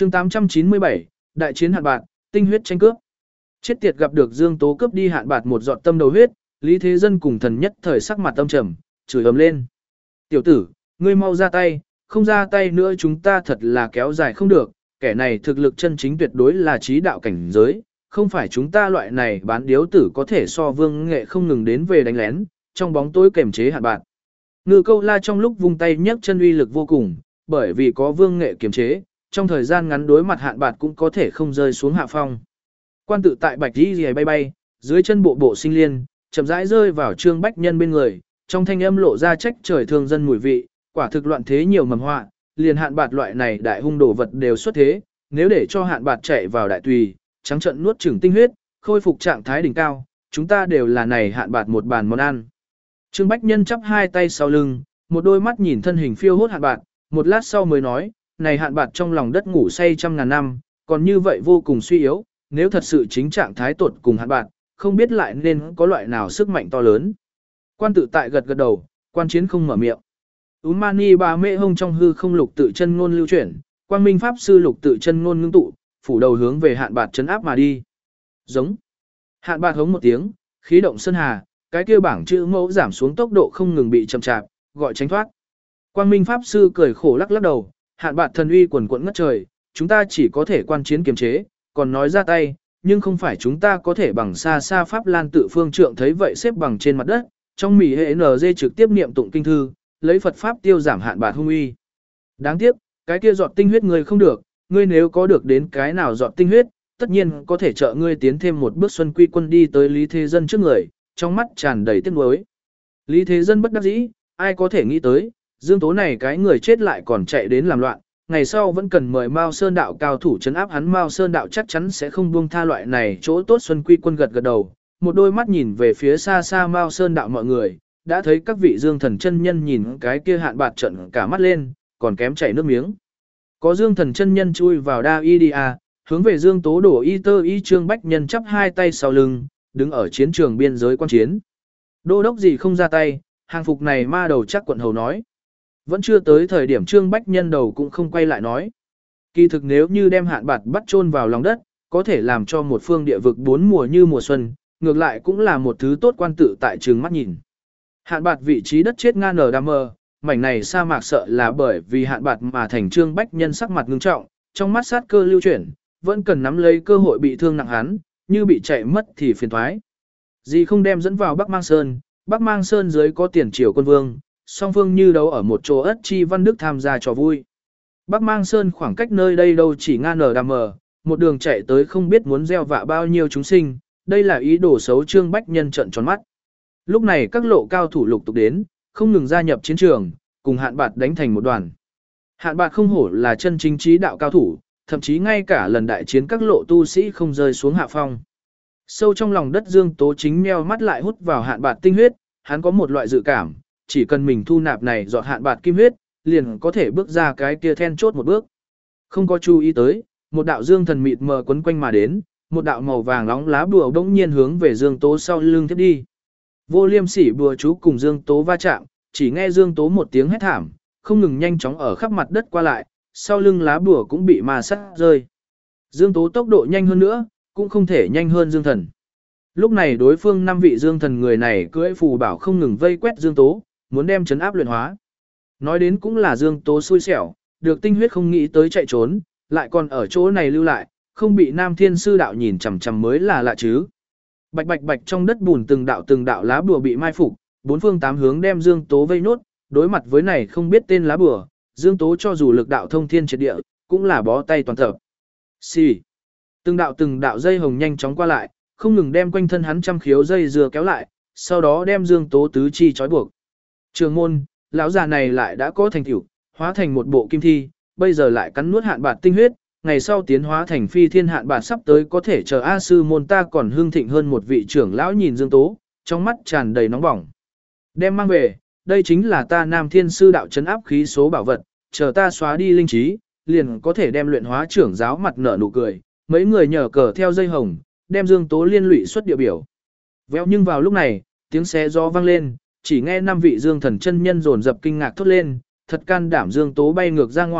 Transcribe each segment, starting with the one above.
chương 897, đại chiến hạn bạt, tinh huyết tranh cướp. Chết tiệt gặp được Dương Tố cướp đi hạn bạt một giọt tâm đầu huyết, Lý Thế Dân cùng thần nhất thời sắc mặt âm trầm, chửi ầm lên. Tiểu tử, ngươi mau ra tay, không ra tay nữa chúng ta thật là kéo dài không được, kẻ này thực lực chân chính tuyệt đối là trí đạo cảnh giới, không phải chúng ta loại này bán điếu tử có thể so vương nghệ không ngừng đến về đánh lén, trong bóng tối kềm chế hạn bạt. Ngư Câu La trong lúc vung tay nhấc chân uy lực vô cùng, bởi vì có vương nghệ kiềm chế, trong thời gian ngắn đối mặt hạn bạt cũng có thể không rơi xuống hạ phong. Quan tự tại bạch đi rìa bay bay, dưới chân bộ bộ sinh liên, chậm rãi rơi vào Trương Bách Nhân bên người, trong thanh âm lộ ra trách trời thương dân mùi vị, quả thực loạn thế nhiều mầm họa, liền hạn bạt loại này đại hung đồ vật đều xuất thế, nếu để cho hạn bạt chạy vào đại tùy, trắng trận nuốt chửng tinh huyết, khôi phục trạng thái đỉnh cao, chúng ta đều là này hạn bạt một bàn món ăn. Trương Bách Nhân chắp hai tay sau lưng, một đôi mắt nhìn thân hình phiêu hốt hạn bạt, một lát sau mới nói, này hạn bạt trong lòng đất ngủ say trăm ngàn năm, còn như vậy vô cùng suy yếu, nếu thật sự chính trạng thái tột cùng hạn bạt, không biết lại nên có loại nào sức mạnh to lớn. Quan tự tại gật gật đầu, quan chiến không mở miệng. Mani bà mẹ hông trong hư không lục tự chân ngôn lưu chuyển, quang minh pháp sư lục tự chân ngôn ngưng tụ, phủ đầu hướng về hạn bạt chấn áp mà đi. Giống. Hạn bạt hống một tiếng, khí động sơn hà, cái kia bảng chữ mẫu giảm xuống tốc độ không ngừng bị chậm chạp, gọi tránh thoát. Quang minh pháp sư cười khổ lắc lắc đầu, hạn bạt thần uy quần quẫn ngất trời, chúng ta chỉ có thể quan chiến kiềm chế, còn nói ra tay, nhưng không phải chúng ta có thể bằng xa xa pháp lan tự phương trượng thấy vậy xếp bằng trên mặt đất, trong mỉ hệ NG trực tiếp niệm tụng kinh thư, lấy Phật pháp tiêu giảm hạn bạt hung uy. Đáng tiếc, cái kia giọt tinh huyết ngươi không được, ngươi nếu có được đến cái nào giọt tinh huyết, tất nhiên có thể trợ ngươi tiến thêm một bước xuân quy quân đi tới Lý Thế Dân trước người, trong mắt tràn đầy tiếc nuối. Lý Thế Dân bất đắc dĩ, ai có thể nghĩ tới, Dương Tố này cái người chết lại còn chạy đến làm loạn, ngày sau vẫn cần mời Mao Sơn đạo cao thủ trấn áp hắn, Mao Sơn đạo chắc chắn sẽ không buông tha loại này chỗ tốt. Xuân Quy Quân gật gật đầu, một đôi mắt nhìn về phía xa xa Mao Sơn đạo mọi người, đã thấy các vị Dương Thần chân nhân nhìn cái kia hạn bạt trận cả mắt lên, còn kém chảy nước miếng. Có Dương Thần chân nhân chui vào đa y đi à, hướng về Dương Tố đổ y tơ y. Trương Bách Nhân chắp hai tay sau lưng, đứng ở chiến trường biên giới quan chiến. Đô đốc gì không ra tay, hàng phục này ma đầu chắc quận hầu nói. Vẫn chưa tới thời điểm Trương Bách Nhân đầu cũng không quay lại nói. Kỳ thực nếu như đem hạn bạt bắt chôn vào lòng đất, có thể làm cho một phương địa vực bốn mùa như mùa xuân, ngược lại cũng là một thứ tốt. Quan tự tại trường mắt nhìn. Hạn bạt vị trí đất chết ngang nở đam mơ, mảnh này sa mạc sợ là bởi vì hạn bạt mà thành. Trương Bách Nhân sắc mặt ngưng trọng, trong mắt sát cơ lưu chuyển, vẫn cần nắm lấy cơ hội bị thương nặng hắn, như bị chạy mất thì phiền thoái. Gì không đem dẫn vào Bắc Mang Sơn, Bắc Mang Sơn dưới có tiền triều quân vương, song phương như đấu ở một chỗ. Ất Chi Văn Đức tham gia trò vui. Bắc Mang Sơn khoảng cách nơi đây đâu chỉ ngang nở đàm mờ, một đường chạy tới không biết muốn gieo vạ bao nhiêu chúng sinh, đây là ý đồ xấu. Trương Bách Nhân trợn tròn mắt. Lúc này các lộ cao thủ lục tục đến, không ngừng gia nhập chiến trường, cùng hạn bạt đánh thành một đoàn. Hạn bạt không hổ là chân chính trí đạo cao thủ, thậm chí ngay cả lần đại chiến các lộ tu sĩ không rơi xuống hạ phong. Sâu trong lòng đất Dương Tố chính meo mắt lại hút vào hạn bạt tinh huyết, hắn có một loại dự cảm, chỉ cần mình thu nạp này giọt hạn bạt kim huyết, liền có thể bước ra cái kia then chốt một bước. Không có chú ý tới, một đạo dương thần mịt mờ quấn quanh mà đến, một đạo màu vàng nóng lá bùa bỗng nhiên hướng về Dương Tố sau lưng tiếp đi. Vô Liêm Sỉ bùa chú cùng Dương Tố va chạm, chỉ nghe Dương Tố một tiếng hét thảm, không ngừng nhanh chóng ở khắp mặt đất qua lại, sau lưng lá bùa cũng bị ma sát rơi. Dương Tố tốc độ nhanh hơn nữa, cũng không thể nhanh hơn Dương Thần. Lúc này đối phương 5 vị Dương Thần người này cưỡi phù bảo không ngừng vây quét Dương Tố, muốn đem trấn áp luyện hóa. Nói đến cũng là Dương Tố xui xẻo, được tinh huyết không nghĩ tới chạy trốn, lại còn ở chỗ này lưu lại, không bị Nam Thiên Sư đạo nhìn chằm chằm mới là lạ chứ. Bạch bạch bạch trong đất bùn từng đạo lá bùa bị mai phục, bốn phương tám hướng đem Dương Tố vây nốt, đối mặt với này không biết tên lá bùa, Dương Tố cho dù lực đạo thông thiên triệt địa, cũng là bó tay toàn tập. Xì. Từng đạo dây hồng nhanh chóng qua lại, không ngừng đem quanh thân hắn trăm khiếu dây dừa kéo lại, sau đó đem Dương Tố tứ chi trói buộc. Trường môn, lão già này lại đã có thành tựu, hóa thành một bộ kim thi, bây giờ lại cắn nuốt hạn bạt tinh huyết, ngày sau tiến hóa thành phi thiên hạn bạt sắp tới có thể chờ A sư môn ta còn hương thịnh hơn một vị trưởng lão. Nhìn Dương Tố, trong mắt tràn đầy nóng bỏng. Đem mang về, đây chính là ta Nam Thiên Sư đạo trấn áp khí số bảo vật, chờ ta xóa đi linh trí, liền có thể đem luyện hóa trưởng giáo mặt nở nụ cười. Mấy người nhờ cờ theo dây hồng, đem Dương Tố liên lụy xuất địa biểu. Véo nhưng vào lúc này, tiếng xé gió vang lên, chỉ nghe 5 vị Dương Thần chân nhân dồn dập kinh ngạc thốt lên, thật can đảm. Dương Tố bay ngược ra ngoài,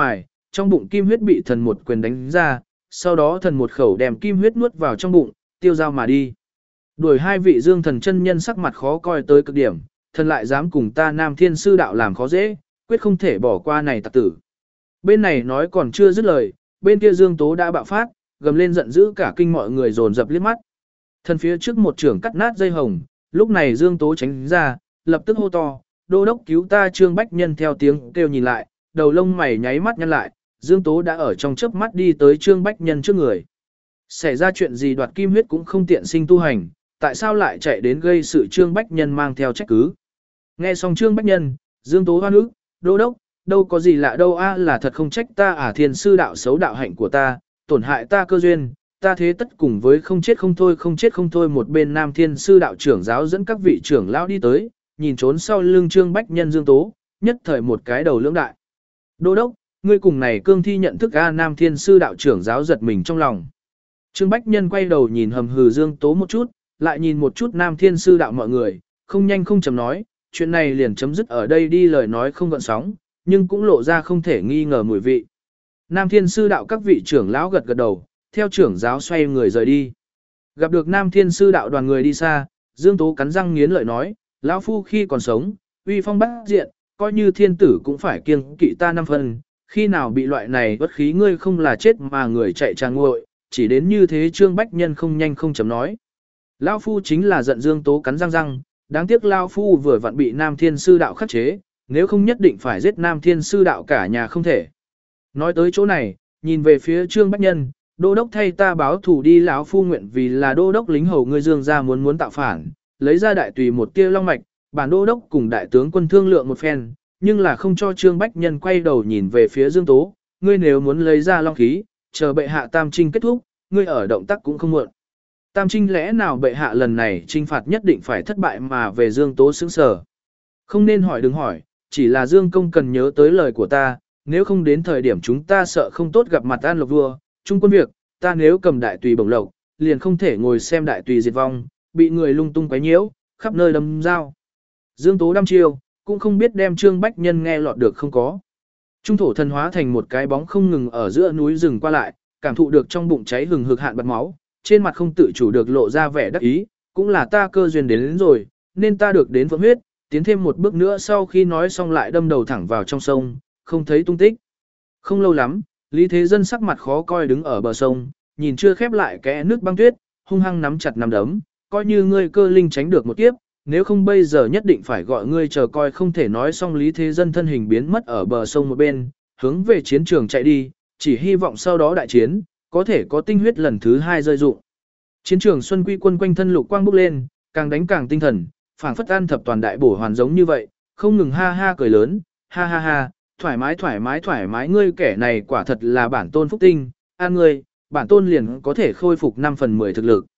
trong bụng kim huyết bị thần một quyền đánh ra, sau đó thần một khẩu đem kim huyết nuốt vào trong bụng, tiêu dao mà đi. Đuổi hai vị dương thần chân nhân sắc mặt khó coi tới cực điểm, thần lại dám cùng ta Nam Thiên Sư Đạo làm khó dễ, quyết không thể bỏ qua này tặc tử. Bên này nói còn chưa dứt lời, bên kia Dương Tố đã bạo phát, gầm lên giận dữ, cả kinh mọi người dồn dập liếc mắt. Thần phía trước một trưởng cắt nát dây hồng, lúc này Dương Tố tránh ra, lập tức hô to, đô đốc cứu ta. Trương Bách Nhân theo tiếng kêu nhìn lại, đầu lông mày nháy mắt nhăn lại, Dương Tố đã ở trong chớp mắt đi tới Trương Bách Nhân trước người. Xảy ra chuyện gì đoạt kim huyết cũng không tiện sinh tu hành, tại sao lại chạy đến gây sự? Trương Bách Nhân mang theo trách cứ. Nghe xong Trương Bách Nhân, Dương Tố hoan ức, đô đốc, đâu có gì lạ đâu a, là thật không trách ta à, Thiên Sư Đạo xấu đạo hạnh của ta, tổn hại ta cơ duyên, ta thế tất cùng với không chết không thôi, không chết không thôi. Một bên Nam Thiên Sư Đạo trưởng giáo dẫn các vị trưởng lão đi tới, nhìn trốn sau lưng Trương Bách Nhân Dương Tố, nhất thời một cái đầu lưỡng đại. Đô đốc, ngươi cùng này cương thi nhận thức a? Nam Thiên Sư Đạo trưởng giáo giật mình trong lòng. Trương Bách Nhân quay đầu nhìn hầm hừ Dương Tố một chút, lại nhìn một chút Nam Thiên Sư Đạo mọi người, không nhanh không chậm nói, chuyện này liền chấm dứt ở đây đi. Lời nói không gợn sóng, nhưng cũng lộ ra không thể nghi ngờ mùi vị. Nam Thiên Sư Đạo các vị trưởng lão gật gật đầu, theo trưởng giáo xoay người rời đi. Gặp được Nam Thiên Sư Đạo đoàn người đi xa, Dương Tố cắn răng nghiến lợi nói, lão phu khi còn sống, uy phong bát diện, coi như thiên tử cũng phải kiêng kỵ ta 5 phần, khi nào bị loại này bất khí ngươi không là chết mà người chạy trà nguội, chỉ đến như thế. Trương Bách Nhân không nhanh không chậm nói. Lão phu chính là giận. Dương Tố cắn răng răng, đáng tiếc lão phu vừa vặn bị Nam Thiên Sư Đạo khắc chế, nếu không nhất định phải giết Nam Thiên Sư Đạo cả nhà không thể. Nói tới chỗ này, nhìn về phía Trương Bách Nhân, đô đốc thay ta báo thù đi. Lão phu nguyện vì là đô đốc lính hầu ngươi Dương gia muốn tạo phản, lấy ra đại tùy một tia long mạch, bản đô đốc cùng đại tướng quân thương lượng một phen, nhưng là không cho. Trương Bách Nhân quay đầu nhìn về phía Dương Tố, ngươi nếu muốn lấy ra long khí, chờ bệ hạ tam trinh kết thúc, ngươi ở động tác cũng không muộn. Tam trinh lẽ nào bệ hạ lần này trinh phạt nhất định phải thất bại mà về? Dương Tố sững sờ. Không nên hỏi, đừng hỏi, chỉ là Dương công cần nhớ tới lời của ta, nếu không đến thời điểm chúng ta sợ không tốt gặp mặt An Lộc vua, trung quân việc, ta nếu cầm đại tùy bổng lộc, liền không thể ngồi xem đại tùy diệt vong, bị người lung tung quấy nhiễu, khắp nơi đâm dao. Dương Tố đăm chiêu, cũng không biết đem Trương Bách Nhân nghe lọt được không có. Trung thổ thần hóa thành một cái bóng không ngừng ở giữa núi rừng qua lại, cảm thụ được trong bụng cháy hừng hực hạn bật máu, trên mặt không tự chủ được lộ ra vẻ đắc ý, cũng là ta cơ duyên đến rồi, nên ta được đến phượng huyết, tiến thêm một bước nữa. Sau khi nói xong lại đâm đầu thẳng vào trong sông, không thấy tung tích. Không lâu lắm, Lý Thế Dân sắc mặt khó coi đứng ở bờ sông, nhìn chưa khép lại kẽ nước băng tuyết, hung hăng nắm chặt nắm đấm, coi như ngươi Cơ Linh tránh được một kiếp, nếu không bây giờ nhất định phải gọi ngươi chờ coi. Không thể nói xong, Lý Thế Dân thân hình biến mất ở bờ sông một bên, hướng về chiến trường chạy đi, chỉ hy vọng sau đó đại chiến, có thể có tinh huyết lần thứ 2 rơi dụng. Chiến trường Xuân Quy quân quanh thân lục quang bốc lên, càng đánh càng tinh thần, phảng phất an thập toàn đại bổ hoàn giống như vậy, không ngừng ha ha cười lớn, ha ha ha, thoải mái thoải mái thoải mái, ngươi kẻ này quả thật là bản tôn phúc tinh, an ngươi, bản tôn liền có thể khôi phục 5 phần 10 thực lực.